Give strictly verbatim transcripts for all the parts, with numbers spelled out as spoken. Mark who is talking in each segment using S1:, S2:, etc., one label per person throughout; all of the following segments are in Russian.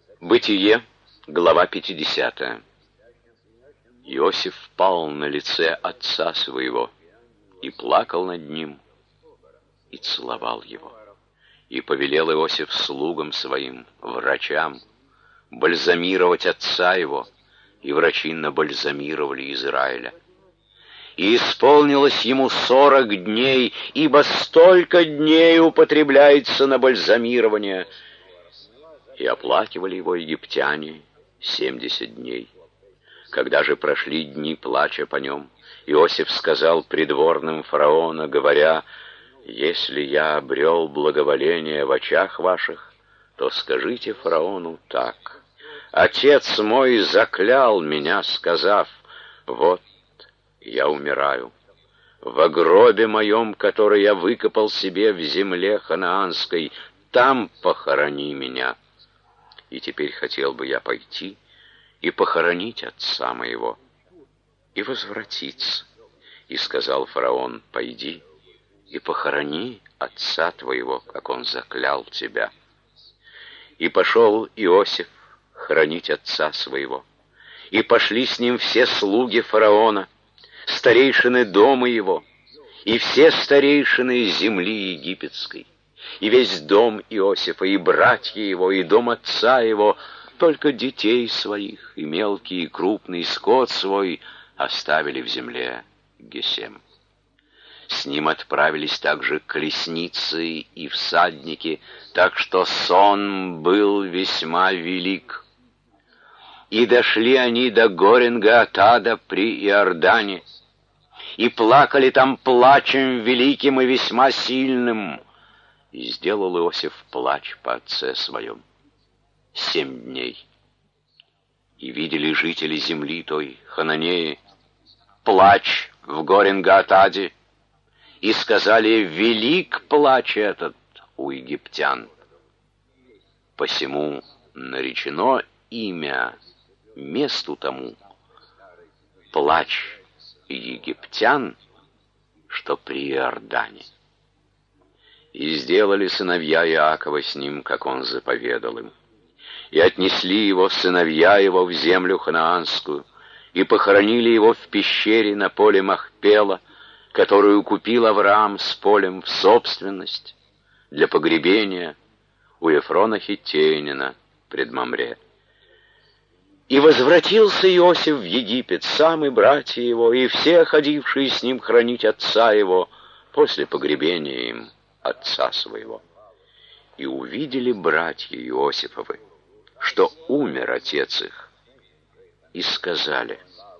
S1: Бытие, глава пятидесятая. Иосиф пал на лице отца своего и плакал над ним, и целовал его. И повелел Иосиф слугам своим, врачам, бальзамировать отца его, и врачи набальзамировали Израиля. И исполнилось ему сорок дней, ибо столько дней употребляется на бальзамирование. И оплакивали его египтяне семьдесят дней. Когда же прошли дни плача по нем, Иосиф сказал придворным фараона, говоря: «Если я обрел благоволение в очах ваших, то скажите фараону так: отец мой заклял меня, сказав: вот я умираю. В гробе моем, который я выкопал себе в земле ханаанской, там похорони меня. И теперь хотел бы я пойти и похоронить отца моего, и возвратиться». И сказал фараон: «Пойди и похорони отца твоего, как он заклял тебя». И пошел Иосиф хоронить отца своего, и пошли с ним все слуги фараона, старейшины дома его, и все старейшины земли египетской, и весь дом Иосифа, и братья его, и дом отца его, только детей своих, и мелкий, и крупный скот свой оставили в земле Гесем. С ним отправились также колесницы и всадники, так что сон был весьма велик. И дошли они до Горен-Гаатада при Иордане, и плакали там плачем великим и весьма сильным. И сделал Иосиф плач по отце своем семь дней. И видели жители земли той, хананеи, плач в Горен-Гаатаде, и сказали: велик плач этот у египтян. Посему наречено имя месту тому плач египтян, что при Иордане. И сделали сыновья Иакова с ним, как он заповедал им. И отнесли его сыновья его в землю ханаанскую, и похоронили его в пещере на поле Махпела, которую купил Авраам с полем в собственность для погребения у Ефрона Хиттеянина пред Мамре. И возвратился Иосиф в Египет, сам и братья его, и все, ходившие с ним хранить отца его, после погребения им отца своего. И увидели братья Иосифовы, что умер отец их, и сказали: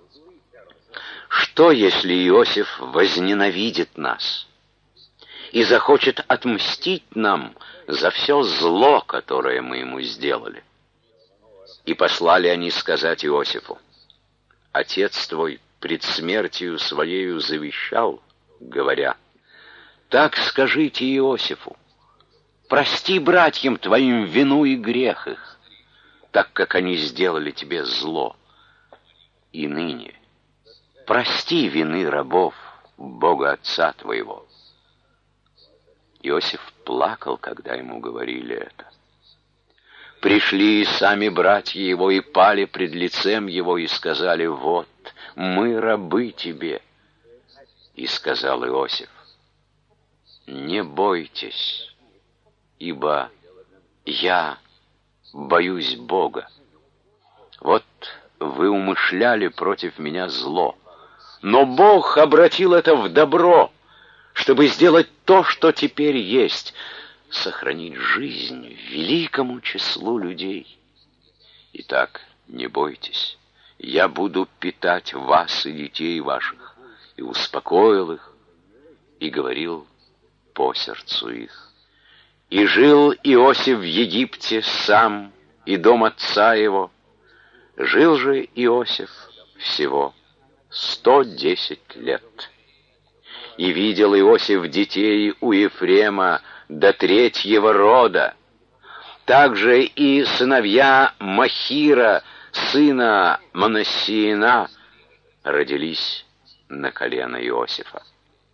S1: что, если Иосиф возненавидит нас и захочет отмстить нам за все зло, которое мы ему сделали? И послали они сказать Иосифу: отец твой пред смертью своею завещал, говоря: так скажите Иосифу: прости братьям твоим вину и грех их, так как они сделали тебе зло. И ныне прости вины рабов Бога отца твоего. Иосиф плакал, когда ему говорили это. Пришли сами братья его и пали пред лицем его и сказали: вот, мы рабы тебе. И сказал Иосиф: не бойтесь, ибо я боюсь Бога. Вот вы умышляли против меня зло, но Бог обратил это в добро, чтобы сделать то, что теперь есть, сохранить жизнь великому числу людей. Итак, не бойтесь, я буду питать вас и детей ваших. И успокоил их, и говорил по сердцу их. И жил Иосиф в Египте сам, и дом отца его. Жил же Иосиф всего сто десять лет. И видел Иосиф детей у Ефрема до третьего рода. Также и сыновья Махира, сына Манассиина, родились на колено Иосифа.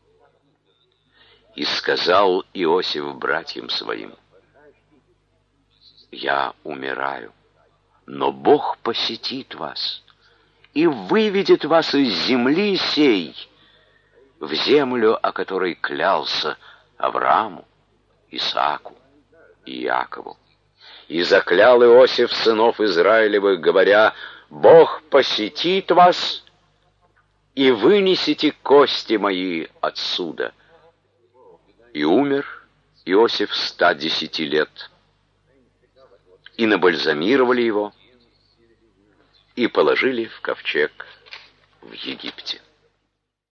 S1: И сказал Иосиф братьям своим: я умираю, Но Бог посетит вас и выведет вас из земли сей в землю, о которой клялся Аврааму, Исааку и Иакову. И заклял Иосиф сынов Израилевых, говоря: Бог посетит вас, и вынесите кости мои отсюда. И умер Иосиф ста десяти лет, и набальзамировали его, и положили в ковчег в Египте.